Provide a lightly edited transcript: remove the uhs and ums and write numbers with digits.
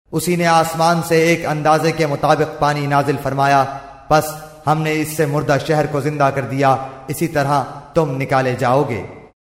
उसी ने आसमान से एक अंदाजे के मुताबिक पानी नाजिल फरमाया, बस हमने इससे मुर्दा शहर को जिंदा कर दिया, इसी तरह तुम निकाले जाओगे।